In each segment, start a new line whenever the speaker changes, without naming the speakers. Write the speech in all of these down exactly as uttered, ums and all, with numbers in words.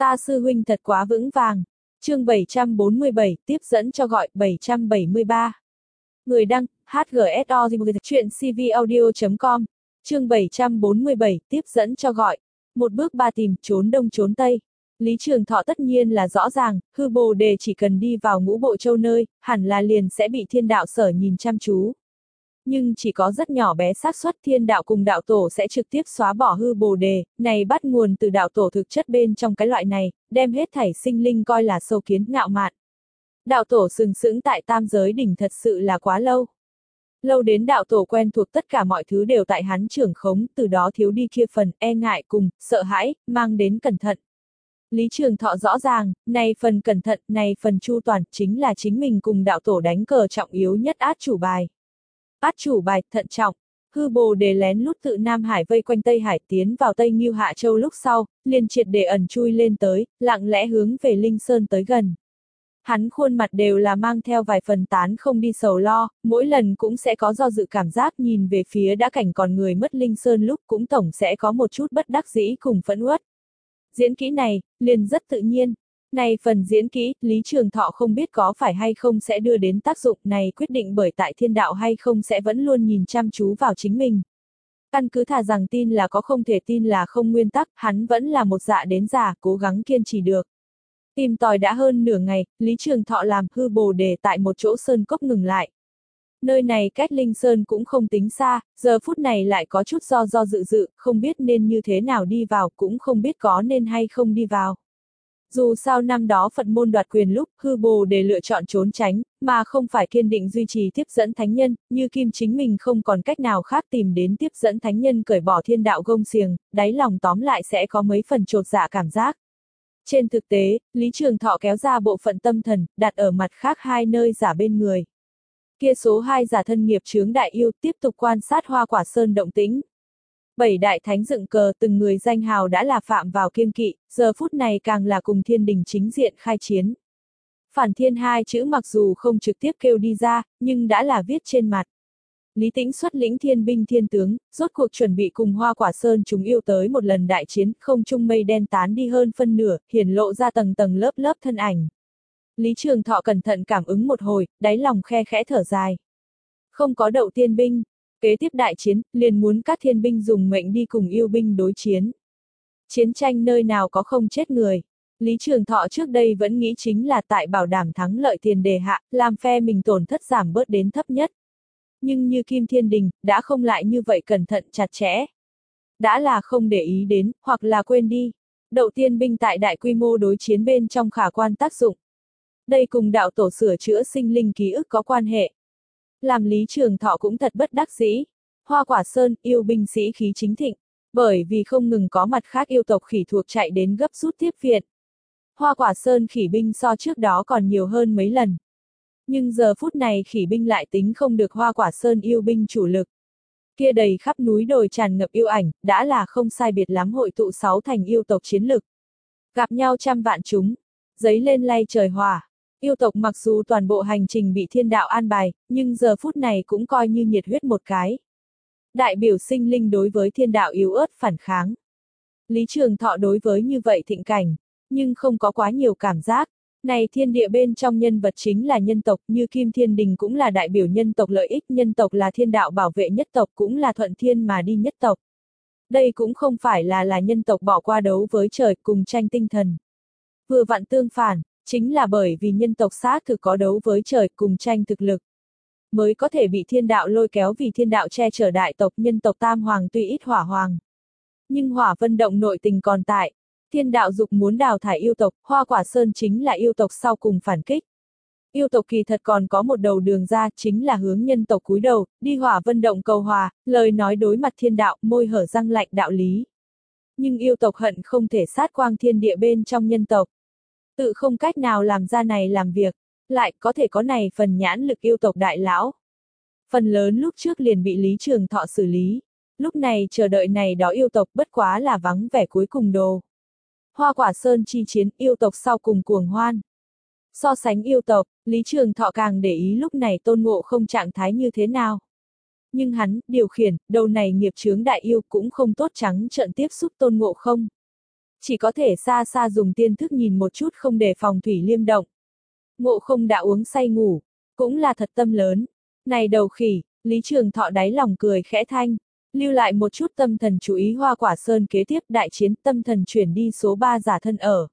Ta sư huynh thật quá vững vàng. Chương bảy trăm bốn mươi bảy, tiếp dẫn cho gọi, bảy trăm bảy mươi ba. Người đăng, hát giê ét o chuyện c v audio chấm com. Chương bảy trăm bốn mươi bảy, tiếp dẫn cho gọi. Một bước ba tìm, trốn đông trốn tây. Lý Trường Thọ tất nhiên là rõ ràng, hư bồ đề chỉ cần đi vào ngũ bộ châu nơi, hẳn là liền sẽ bị thiên đạo sở nhìn chăm chú. Nhưng chỉ có rất nhỏ bé xác suất thiên đạo cùng đạo tổ sẽ trực tiếp xóa bỏ hư bồ đề, này bắt nguồn từ đạo tổ thực chất bên trong cái loại này, đem hết thảy sinh linh coi là sâu kiến ngạo mạn. Đạo tổ sừng sững tại tam giới đỉnh thật sự là quá lâu. Lâu đến đạo tổ quen thuộc tất cả mọi thứ đều tại hắn trưởng khống, từ đó thiếu đi kia phần e ngại cùng, sợ hãi, mang đến cẩn thận. Lý Trường Thọ rõ ràng, này phần cẩn thận, này phần chu toàn, chính là chính mình cùng đạo tổ đánh cờ trọng yếu nhất át chủ bài. Át chủ bài, thận trọng. Hư bồ đề lén lút tự Nam Hải vây quanh Tây Hải tiến vào Tây Ngưu Hạ Châu lúc sau, liền triệt để ẩn chui lên tới, lặng lẽ hướng về Linh Sơn tới gần. Hắn khuôn mặt đều là mang theo vài phần tán không đi sầu lo, mỗi lần cũng sẽ có do dự cảm giác nhìn về phía đã cảnh còn người mất Linh Sơn lúc cũng tổng sẽ có một chút bất đắc dĩ cùng phẫn uất. Diễn kỹ này, liền rất tự nhiên. Này phần diễn kỹ, Lý Trường Thọ không biết có phải hay không sẽ đưa đến tác dụng này quyết định bởi tại thiên đạo hay không sẽ vẫn luôn nhìn chăm chú vào chính mình. Căn cứ thà rằng tin là có không thể tin là không nguyên tắc, hắn vẫn là một dạ đến già, cố gắng kiên trì được. Tìm tòi đã hơn nửa ngày, Lý Trường Thọ làm hư bồ đề tại một chỗ sơn cốc ngừng lại. Nơi này cách Linh Sơn cũng không tính xa, giờ phút này lại có chút do do dự dự, không biết nên như thế nào đi vào, cũng không biết có nên hay không đi vào. Dù sao năm đó Phật môn đoạt quyền lúc, hư bồ đề lựa chọn trốn tránh, mà không phải kiên định duy trì tiếp dẫn thánh nhân, như Kim chính mình không còn cách nào khác tìm đến tiếp dẫn thánh nhân cởi bỏ thiên đạo gông xiềng, đáy lòng tóm lại sẽ có mấy phần chột dạ cảm giác. Trên thực tế, Lý Trường Thọ kéo ra bộ phận tâm thần, đặt ở mặt khác hai nơi giả bên người. Kia số hai giả thân nghiệp chướng đại yêu tiếp tục quan sát Hoa Quả Sơn động tĩnh. Bảy đại thánh dựng cờ từng người danh hào đã là phạm vào kiêng kỵ, giờ phút này càng là cùng thiên đình chính diện khai chiến. Phản thiên hai chữ mặc dù không trực tiếp kêu đi ra, nhưng đã là viết trên mặt. Lý Tĩnh xuất lĩnh thiên binh thiên tướng, rốt cuộc chuẩn bị cùng Hoa Quả Sơn chúng yêu tới một lần đại chiến, không trung mây đen tán đi hơn phân nửa, hiển lộ ra tầng tầng lớp lớp thân ảnh. Lý Trường Thọ cẩn thận cảm ứng một hồi, đáy lòng khe khẽ thở dài. Không có đậu tiên binh. Kế tiếp đại chiến, liền muốn các thiên binh dùng mệnh đi cùng yêu binh đối chiến. Chiến tranh nơi nào có không chết người. Lý Trường Thọ trước đây vẫn nghĩ chính là tại bảo đảm thắng lợi tiền đề hạ, làm phe mình tổn thất giảm bớt đến thấp nhất. Nhưng như Kim Thiên Đình, đã không lại như vậy cẩn thận chặt chẽ. Đã là không để ý đến, hoặc là quên đi. Đậu tiên binh tại đại quy mô đối chiến bên trong khả quan tác dụng. Đây cùng đạo tổ sửa chữa sinh linh ký ức có quan hệ. Làm Lý Trường Thọ cũng thật bất đắc dĩ. Hoa Quả Sơn, yêu binh sĩ khí chính thịnh, bởi vì không ngừng có mặt khác yêu tộc khỉ thuộc chạy đến gấp rút tiếp viện. Hoa Quả Sơn khỉ binh so trước đó còn nhiều hơn mấy lần. Nhưng giờ phút này khỉ binh lại tính không được Hoa Quả Sơn yêu binh chủ lực. Kia đầy khắp núi đồi tràn ngập yêu ảnh, đã là không sai biệt lắm hội tụ sáu thành yêu tộc chiến lực. Gặp nhau trăm vạn chúng, giấy lên lay trời hỏa. Yêu tộc mặc dù toàn bộ hành trình bị thiên đạo an bài, nhưng giờ phút này cũng coi như nhiệt huyết một cái. Đại biểu sinh linh đối với thiên đạo yếu ớt phản kháng. Lý Trường Thọ đối với như vậy thịnh cảnh, nhưng không có quá nhiều cảm giác. Này thiên địa bên trong nhân vật chính là nhân tộc, như Kim Thiên Đình cũng là đại biểu nhân tộc lợi ích, nhân tộc là thiên đạo bảo vệ nhất tộc, cũng là thuận thiên mà đi nhất tộc. Đây cũng không phải là là nhân tộc bỏ qua đấu với trời cùng tranh tinh thần. Vừa vặn tương phản. Chính là bởi vì nhân tộc xác thực có đấu với trời cùng tranh thực lực, mới có thể bị thiên đạo lôi kéo vì thiên đạo che chở đại tộc nhân tộc tam hoàng tuy ít hỏa hoàng. Nhưng hỏa vân động nội tình còn tại, thiên đạo dục muốn đào thải yêu tộc, Hoa Quả Sơn chính là yêu tộc sau cùng phản kích. Yêu tộc kỳ thật còn có một đầu đường ra, chính là hướng nhân tộc cúi đầu, đi hỏa vân động cầu hòa, lời nói đối mặt thiên đạo, môi hở răng lạnh đạo lý. Nhưng yêu tộc hận không thể sát quang thiên địa bên trong nhân tộc. Tự không cách nào làm ra này làm việc, lại có thể có này phần nhãn lực yêu tộc đại lão. Phần lớn lúc trước liền bị Lý Trường Thọ xử lý, lúc này chờ đợi này đó yêu tộc bất quá là vắng vẻ cuối cùng đồ. Hoa Quả Sơn chi chiến, yêu tộc sau cùng cuồng hoan. So sánh yêu tộc, Lý Trường Thọ càng để ý lúc này Tôn Ngộ Không trạng thái như thế nào. Nhưng hắn, điều khiển, đầu này nghiệp chướng đại yêu cũng không tốt trắng trợn tiếp xúc Tôn Ngộ Không. chỉ có thể xa xa dùng tiên thức nhìn một chút không để phòng Thủy Liêm động. Ngộ Không đã uống say ngủ, cũng là thật tâm lớn. Này đầu khỉ, Lý Trường Thọ đáy lòng cười khẽ thanh, lưu lại một chút tâm thần chú ý Hoa Quả Sơn kế tiếp đại chiến, tâm thần chuyển đi số ba giả thân ở.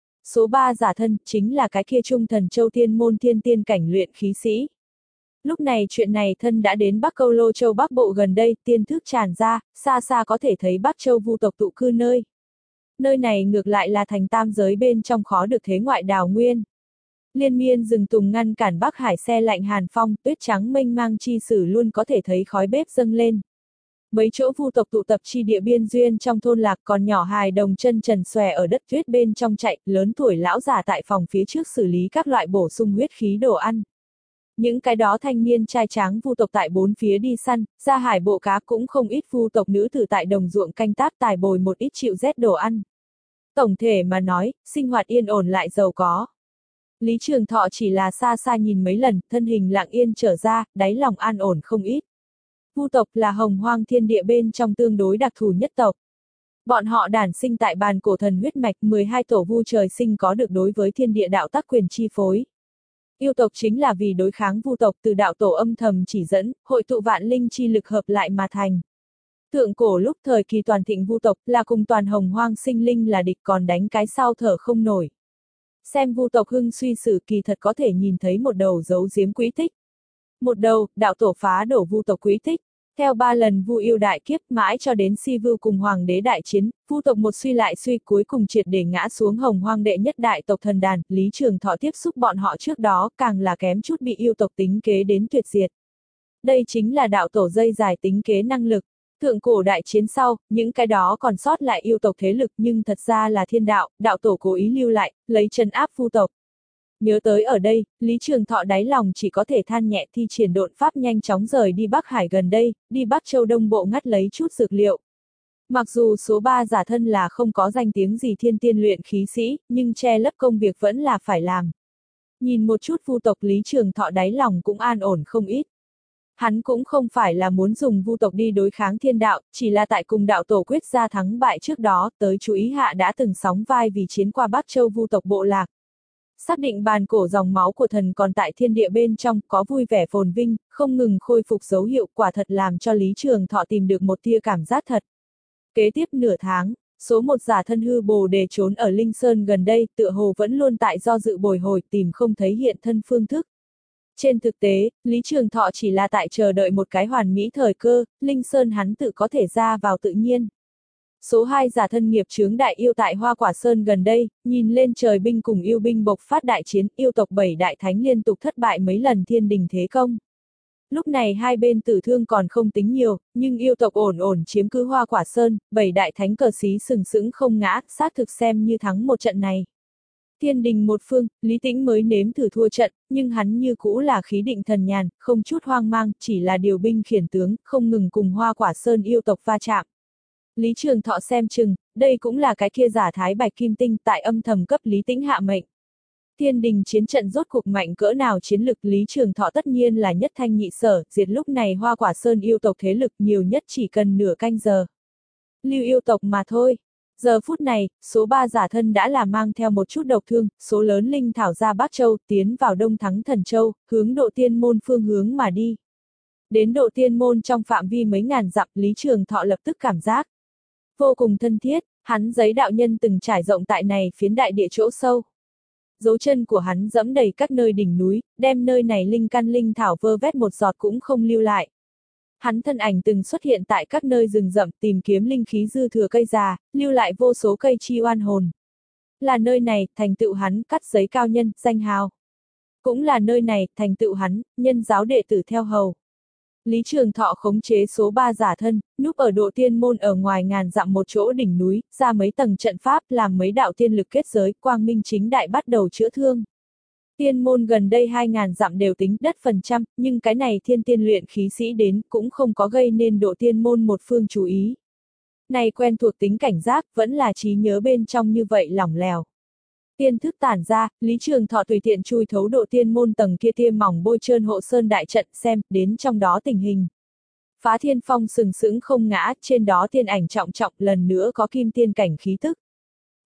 Số ba giả thân, chính là cái kia Trung Thần Châu Tiên môn thiên tiên cảnh luyện khí sĩ. Lúc này chuyện này thân đã đến Bắc Câu Lô Châu Bắc Bộ gần đây, tiên thức tràn ra, xa xa có thể thấy Bắc Châu Vu tộc tụ cư nơi. Nơi này ngược lại là thành tam giới bên trong khó được thế ngoại đào nguyên. Liên miên rừng tùng ngăn cản Bắc Hải xe lạnh hàn phong, tuyết trắng mênh mang chi sử luôn có thể thấy khói bếp dâng lên. Mấy chỗ Vu tộc tụ tập chi địa biên duyên trong thôn lạc, còn nhỏ hài đồng chân trần xòe ở đất tuyết bên trong chạy, lớn tuổi lão già tại phòng phía trước xử lý các loại bổ sung huyết khí đồ ăn. Những cái đó thanh niên trai tráng Vu tộc tại bốn phía đi săn, ra hải bộ cá cũng không ít Vu tộc nữ tử tại đồng ruộng canh tác tài bồi một ít chịu rét đồ ăn. Tổng thể mà nói, sinh hoạt yên ổn lại giàu có. Lý Trường Thọ chỉ là xa xa nhìn mấy lần, thân hình lặng yên trở ra, đáy lòng an ổn không ít. Vu tộc là hồng hoang thiên địa bên trong tương đối đặc thù nhất tộc. Bọn họ đản sinh tại bàn cổ thần huyết mạch, mười hai tổ Vu trời sinh có được đối với thiên địa đạo tác quyền chi phối. Yêu tộc chính là vì đối kháng Vu tộc từ đạo tổ âm thầm chỉ dẫn, hội tụ vạn linh chi lực hợp lại mà thành. Thượng cổ lúc thời kỳ toàn thịnh Vu tộc là cùng toàn hồng hoang sinh linh là địch, còn đánh cái sau thở không nổi. Xem Vu tộc hưng suy sử kỳ thật có thể nhìn thấy một đầu giấu giếm quý tích. Một đầu, đạo tổ phá đổ Vu tộc quý tích. Theo ba lần Vu yêu đại kiếp mãi cho đến Si Vưu cùng Hoàng đế đại chiến, Vu tộc một suy lại suy cuối cùng triệt để ngã xuống hồng hoang đệ nhất đại tộc thần đàn, Lý Trường Thọ tiếp xúc bọn họ trước đó càng là kém chút bị yêu tộc tính kế đến tuyệt diệt. Đây chính là đạo tổ dây dài tính kế năng lực. Thượng cổ đại chiến sau, những cái đó còn sót lại yêu tộc thế lực nhưng thật ra là thiên đạo, đạo tổ cố ý lưu lại, lấy trấn áp Vu tộc. Nhớ tới ở đây, Lý Trường Thọ đáy lòng chỉ có thể than nhẹ, thi triển độn pháp nhanh chóng rời đi Bắc Hải gần đây, đi Bắc Châu Đông Bộ ngắt lấy chút dược liệu. Mặc dù số ba giả thân là không có danh tiếng gì thiên tiên luyện khí sĩ, nhưng che lấp công việc vẫn là phải làm. Nhìn một chút Vu tộc, Lý Trường Thọ đáy lòng cũng an ổn không ít. Hắn cũng không phải là muốn dùng Vu tộc đi đối kháng thiên đạo, chỉ là tại cùng đạo tổ quyết ra thắng bại trước đó, tới chú ý hạ đã từng sóng vai vì chiến qua Bắc Châu Vu tộc bộ lạc. Xác định bàn cổ dòng máu của thần còn tại thiên địa bên trong, có vui vẻ phồn vinh, không ngừng khôi phục dấu hiệu, quả thật làm cho Lý Trường Thọ tìm được một tia cảm giác thật. Kế tiếp nửa tháng, số một giả thân hư bồ đề trốn ở Linh Sơn gần đây, tựa hồ vẫn luôn tại do dự bồi hồi, tìm không thấy hiện thân phương thức. Trên thực tế, Lý Trường Thọ chỉ là tại chờ đợi một cái hoàn mỹ thời cơ, Linh Sơn hắn tự có thể ra vào tự nhiên. Số hai giả thân nghiệp chướng đại yêu tại Hoa Quả Sơn gần đây, nhìn lên trời binh cùng yêu binh bộc phát đại chiến, yêu tộc bảy đại thánh liên tục thất bại mấy lần thiên đình thế công. Lúc này hai bên tử thương còn không tính nhiều, nhưng yêu tộc ổn ổn chiếm cứ Hoa Quả Sơn, bảy đại thánh cờ xí sừng sững không ngã, xác thực xem như thắng một trận này. Thiên đình một phương, Lý Tĩnh mới nếm thử thua trận, nhưng hắn như cũ là khí định thần nhàn, không chút hoang mang, chỉ là điều binh khiển tướng, không ngừng cùng Hoa Quả Sơn yêu tộc va chạm. Lý Trường Thọ xem chừng, đây cũng là cái kia giả thái bạch kim tinh tại âm thầm cấp Lý Tĩnh hạ mệnh. Thiên đình chiến trận rốt cuộc mạnh cỡ nào, chiến lực Lý Trường Thọ tất nhiên là nhất thanh nhị sở, diệt lúc này Hoa Quả Sơn yêu tộc thế lực nhiều nhất chỉ cần nửa canh giờ. Lưu yêu tộc mà thôi. Giờ phút này, số ba giả thân đã là mang theo một chút độc thương, số lớn linh thảo ra Bắc Châu, tiến vào Đông Thắng Thần Châu, hướng Độ Tiên Môn phương hướng mà đi. Đến Độ Tiên Môn trong phạm vi mấy ngàn dặm, Lý Trường Thọ lập tức cảm giác vô cùng thân thiết, hắn giấy đạo nhân từng trải rộng tại này phiến đại địa chỗ sâu. Dấu chân của hắn dẫm đầy các nơi đỉnh núi, đem nơi này linh căn linh thảo vơ vét một giọt cũng không lưu lại. Hắn thân ảnh từng xuất hiện tại các nơi rừng rậm tìm kiếm linh khí dư thừa cây già, lưu lại vô số cây chi oan hồn. Là nơi này, thành tựu hắn, cắt giấy cao nhân, danh hào. Cũng là nơi này, thành tựu hắn, nhân giáo đệ tử theo hầu. Lý Trường Thọ khống chế số ba giả thân, núp ở Độ Tiên Môn ở ngoài ngàn dặm một chỗ đỉnh núi, ra mấy tầng trận pháp, làm mấy đạo tiên lực kết giới, quang minh chính đại bắt đầu chữa thương. Tiên môn gần đây hai ngàn dặm đều tính đất phần trăm, nhưng cái này thiên tiên luyện khí sĩ đến cũng không có gây nên Độ Tiên Môn một phương chú ý. Này quen thuộc tính cảnh giác, vẫn là trí nhớ bên trong như vậy lỏng lẻo. Tiên thức tản ra, Lý Trường Thọ tùy tiện chui thấu Độ Tiên Môn tầng kia tiêm mỏng bôi trơn hộ sơn đại trận xem, đến trong đó tình hình. Phá thiên phong sừng sững không ngã, trên đó tiên ảnh trọng trọng lần nữa có kim tiên cảnh khí tức.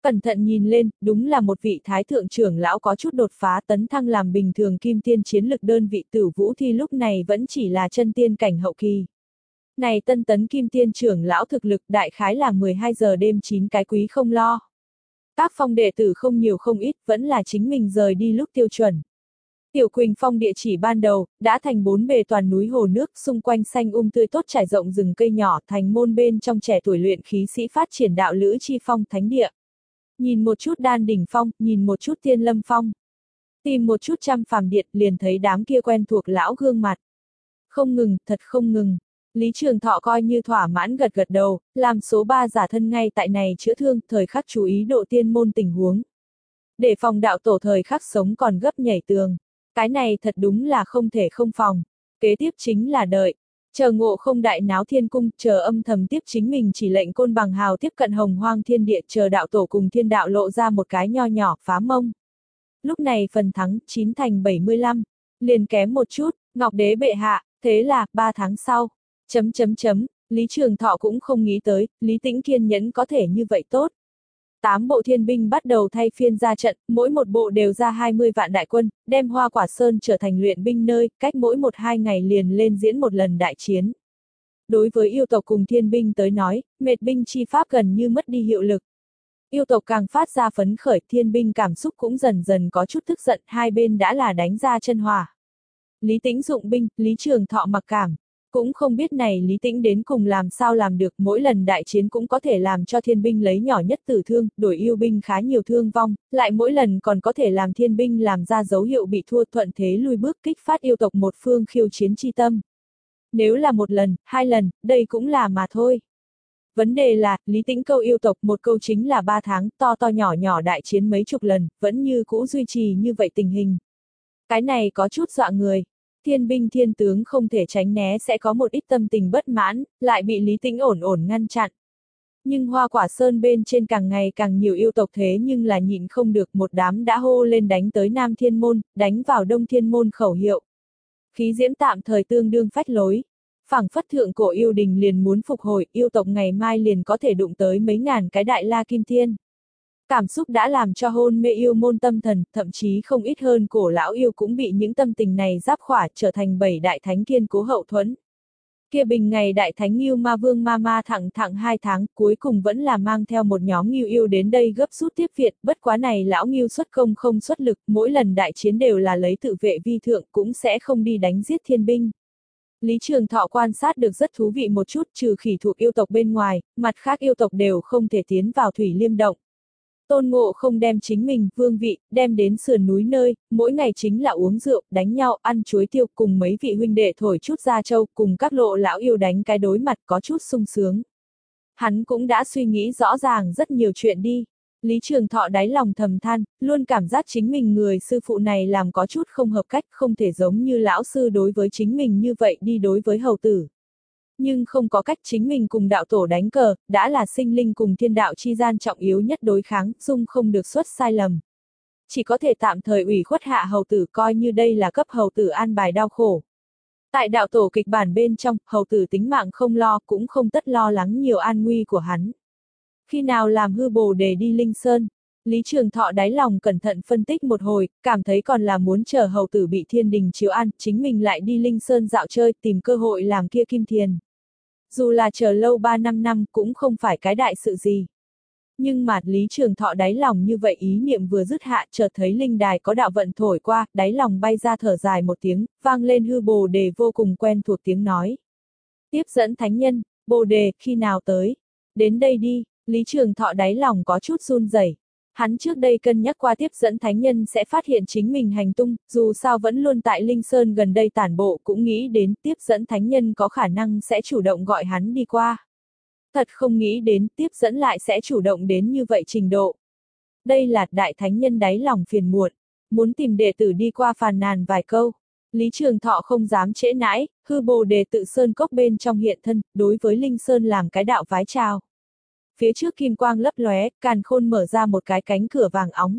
Cẩn thận nhìn lên, đúng là một vị thái thượng trưởng lão có chút đột phá tấn thăng làm bình thường kim tiên chiến lực đơn vị Tử Vũ Thi lúc này vẫn chỉ là chân tiên cảnh hậu kỳ. Này tân tấn kim tiên trưởng lão thực lực đại khái là mười hai giờ đêm chín cái quý không lo. Các phong đệ tử không nhiều không ít, vẫn là chính mình rời đi lúc tiêu chuẩn. Tiểu Quỳnh Phong địa chỉ ban đầu, đã thành bốn bề toàn núi hồ nước, xung quanh xanh um tươi tốt trải rộng rừng cây nhỏ, thành môn bên trong trẻ tuổi luyện khí sĩ phát triển đạo lữ chi phong thánh địa. Nhìn một chút Đan Đỉnh Phong, nhìn một chút Thiên Lâm Phong. Tìm một chút Trăm Phàm Điện, liền thấy đám kia quen thuộc lão gương mặt. Không ngừng, thật không ngừng. Lý Trường Thọ coi như thỏa mãn gật gật đầu, làm số ba giả thân ngay tại này chữa thương, thời khắc chú ý độ tiên môn tình huống. Để phòng đạo tổ thời khắc sống còn gấp nhảy tường. Cái này thật đúng là không thể không phòng. Kế tiếp chính là đợi. Chờ Ngộ Không đại náo thiên cung, chờ âm thầm tiếp chính mình chỉ lệnh Côn Bằng Hào tiếp cận hồng hoang thiên địa, chờ đạo tổ cùng thiên đạo lộ ra một cái nho nhỏ, phá mông. Lúc này phần thắng, chín thành bảy mươi lăm. Liền kém một chút, Ngọc Đế bệ hạ, thế là, ba tháng sau. Chấm chấm chấm, Lý Trường Thọ cũng không nghĩ tới, Lý Tĩnh kiên nhẫn có thể như vậy tốt. Tám bộ thiên binh bắt đầu thay phiên ra trận, mỗi một bộ đều ra hai mươi vạn đại quân, đem Hoa Quả Sơn trở thành luyện binh nơi, cách mỗi một hai ngày liền lên diễn một lần đại chiến. Đối với yêu tộc cùng thiên binh tới nói, mệt binh chi pháp gần như mất đi hiệu lực. Yêu tộc càng phát ra phấn khởi, thiên binh cảm xúc cũng dần dần có chút tức giận, hai bên đã là đánh ra chân hòa. Lý Tĩnh dụng binh, Lý Trường Thọ mặc cảm. Cũng không biết này Lý Tĩnh đến cùng làm sao làm được, mỗi lần đại chiến cũng có thể làm cho thiên binh lấy nhỏ nhất tử thương, đổi yêu binh khá nhiều thương vong, lại mỗi lần còn có thể làm thiên binh làm ra dấu hiệu bị thua, thuận thế lùi bước, kích phát yêu tộc một phương khiêu chiến chi tâm. Nếu là một lần, hai lần, đây cũng là mà thôi. Vấn đề là, Lý Tĩnh câu yêu tộc một câu chính là ba tháng, to to nhỏ nhỏ đại chiến mấy chục lần, vẫn như cũ duy trì như vậy tình hình. Cái này có chút dọa người. Thiên binh thiên tướng không thể tránh né sẽ có một ít tâm tình bất mãn, lại bị Lý Tĩnh ổn ổn ngăn chặn. Nhưng Hoa Quả Sơn bên trên càng ngày càng nhiều yêu tộc thế nhưng là nhịn không được, một đám đã hô lên đánh tới Nam Thiên Môn, đánh vào Đông Thiên Môn khẩu hiệu. Khí diễm tạm thời tương đương phách lối. Phảng phất thượng cổ yêu đình liền muốn phục hồi, yêu tộc ngày mai liền có thể đụng tới mấy ngàn cái đại la kim thiên. Cảm xúc đã làm cho hôn mê yêu môn tâm thần, thậm chí không ít hơn cổ lão yêu cũng bị những tâm tình này giáp khỏa, trở thành bảy đại thánh kiên cố hậu thuẫn. Kia bình ngày đại thánh Ngưu Ma Vương Ma Ma thẳng thẳng hai tháng, cuối cùng vẫn là mang theo một nhóm Ngưu yêu đến đây gấp rút tiếp viện, bất quá này lão Ngưu xuất công không xuất lực, mỗi lần đại chiến đều là lấy tự vệ vi thượng, cũng sẽ không đi đánh giết thiên binh. Lý Trường Thọ quan sát được rất thú vị một chút, trừ khỉ thuộc yêu tộc bên ngoài, mặt khác yêu tộc đều không thể tiến vào Thủy Liêm Động. Tôn Ngộ không đem chính mình, vương vị, đem đến sườn núi nơi, mỗi ngày chính là uống rượu, đánh nhau, ăn chuối tiêu, cùng mấy vị huynh đệ thổi chút gia châu, cùng các lộ lão yêu đánh cái đối mặt có chút sung sướng. Hắn cũng đã suy nghĩ rõ ràng rất nhiều chuyện đi. Lý Trường Thọ đáy lòng thầm than, luôn cảm giác chính mình người sư phụ này làm có chút không hợp cách, không thể giống như lão sư đối với chính mình như vậy đi đối với hầu tử. Nhưng không có cách, chính mình cùng đạo tổ đánh cờ, đã là sinh linh cùng thiên đạo chi gian trọng yếu nhất đối kháng, dung không được xuất sai lầm. Chỉ có thể tạm thời ủy khuất hạ hầu tử, coi như đây là cấp hầu tử an bài đau khổ. Tại đạo tổ kịch bản bên trong, hầu tử tính mạng không lo, cũng không tất lo lắng nhiều an nguy của hắn. Khi nào làm hư Bồ Đề đi Linh Sơn, Lý Trường Thọ đáy lòng cẩn thận phân tích một hồi, cảm thấy còn là muốn chờ hầu tử bị thiên đình chiếu an, chính mình lại đi Linh Sơn dạo chơi, tìm cơ hội làm kia kim thiền. Dù là chờ lâu ba năm năm cũng không phải cái đại sự gì. Nhưng mà Lý Trường Thọ đáy lòng như vậy ý niệm vừa dứt hạ, chợt thấy linh đài có đạo vận thổi qua, đáy lòng bay ra thở dài một tiếng, vang lên hư Bồ Đề vô cùng quen thuộc tiếng nói. Tiếp dẫn thánh nhân, Bồ Đề, khi nào tới? Đến đây đi. Lý Trường Thọ đáy lòng có chút run rẩy. Hắn trước đây cân nhắc qua tiếp dẫn thánh nhân sẽ phát hiện chính mình hành tung, dù sao vẫn luôn tại Linh Sơn gần đây tản bộ, cũng nghĩ đến tiếp dẫn thánh nhân có khả năng sẽ chủ động gọi hắn đi qua. Thật không nghĩ đến tiếp dẫn lại sẽ chủ động đến như vậy trình độ. Đây là đại thánh nhân đáy lòng phiền muộn, muốn tìm đệ tử đi qua phàn nàn vài câu. Lý Trường Thọ không dám trễ nãi, hư Bồ Đề tự sơn cốc bên trong hiện thân, đối với Linh Sơn làm cái đạo vái chào. Phía trước kim quang lấp lóe, càn khôn mở ra một cái cánh cửa vàng óng.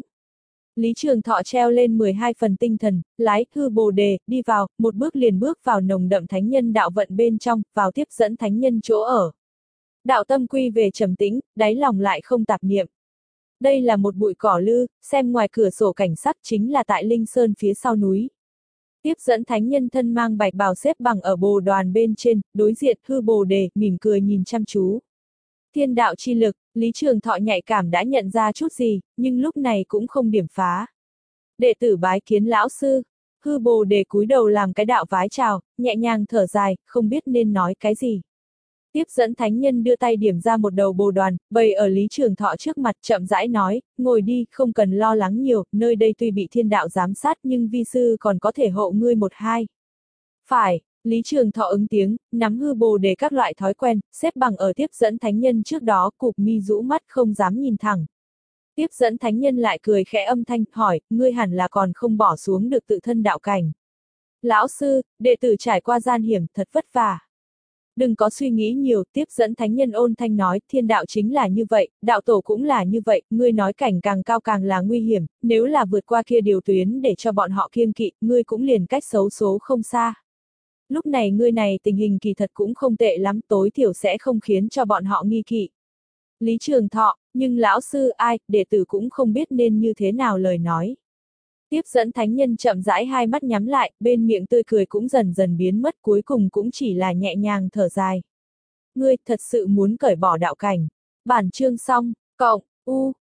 Lý Trường Thọ treo lên mười hai phần tinh thần, lái hư Bồ Đề, đi vào, một bước liền bước vào nồng đậm thánh nhân đạo vận bên trong, vào tiếp dẫn thánh nhân chỗ ở. Đạo tâm quy về trầm tĩnh, đáy lòng lại không tạp niệm. Đây là một bụi cỏ lư, xem ngoài cửa sổ cảnh sắc chính là tại Linh Sơn phía sau núi. Tiếp dẫn thánh nhân thân mang bạch bào xếp bằng ở bồ đoàn bên trên, đối diện hư bồ đề, mỉm cười nhìn chăm chú. Thiên đạo chi lực, Lý Trường Thọ nhạy cảm đã nhận ra chút gì, nhưng lúc này cũng không điểm phá. Đệ tử bái kiến lão sư, hư bồ đề cúi đầu làm cái đạo vái chào, nhẹ nhàng thở dài, không biết nên nói cái gì. Tiếp dẫn thánh nhân đưa tay điểm ra một đầu bồ đoàn, bày ở Lý Trường Thọ trước mặt chậm rãi nói, ngồi đi, không cần lo lắng nhiều, nơi đây tuy bị thiên đạo giám sát nhưng vi sư còn có thể hộ ngươi một hai. Phải, Lý Trường Thọ ứng tiếng, nắm hư bồ đề các loại thói quen, xếp bằng ở tiếp dẫn thánh nhân trước đó, cụp mi rũ mắt không dám nhìn thẳng. Tiếp dẫn thánh nhân lại cười khẽ âm thanh, hỏi, ngươi hẳn là còn không bỏ xuống được tự thân đạo cảnh. Lão sư, đệ tử trải qua gian hiểm, thật vất vả. Đừng có suy nghĩ nhiều, tiếp dẫn thánh nhân ôn thanh nói, thiên đạo chính là như vậy, đạo tổ cũng là như vậy, ngươi nói cảnh càng cao càng là nguy hiểm, nếu là vượt qua kia điều tuyến để cho bọn họ kiêng kỵ, ngươi cũng liền cách xấu số không xa. Lúc này ngươi này tình hình kỳ thật cũng không tệ lắm, tối thiểu sẽ không khiến cho bọn họ nghi kỵ. Lý Trường Thọ, nhưng lão sư ai, đệ tử cũng không biết nên như thế nào lời nói. Tiếp dẫn thánh nhân chậm rãi hai mắt nhắm lại, bên miệng tươi cười cũng dần dần biến mất, cuối cùng cũng chỉ là nhẹ nhàng thở dài. Ngươi thật sự muốn cởi bỏ đạo cảnh. Bản chương xong, cộng, u.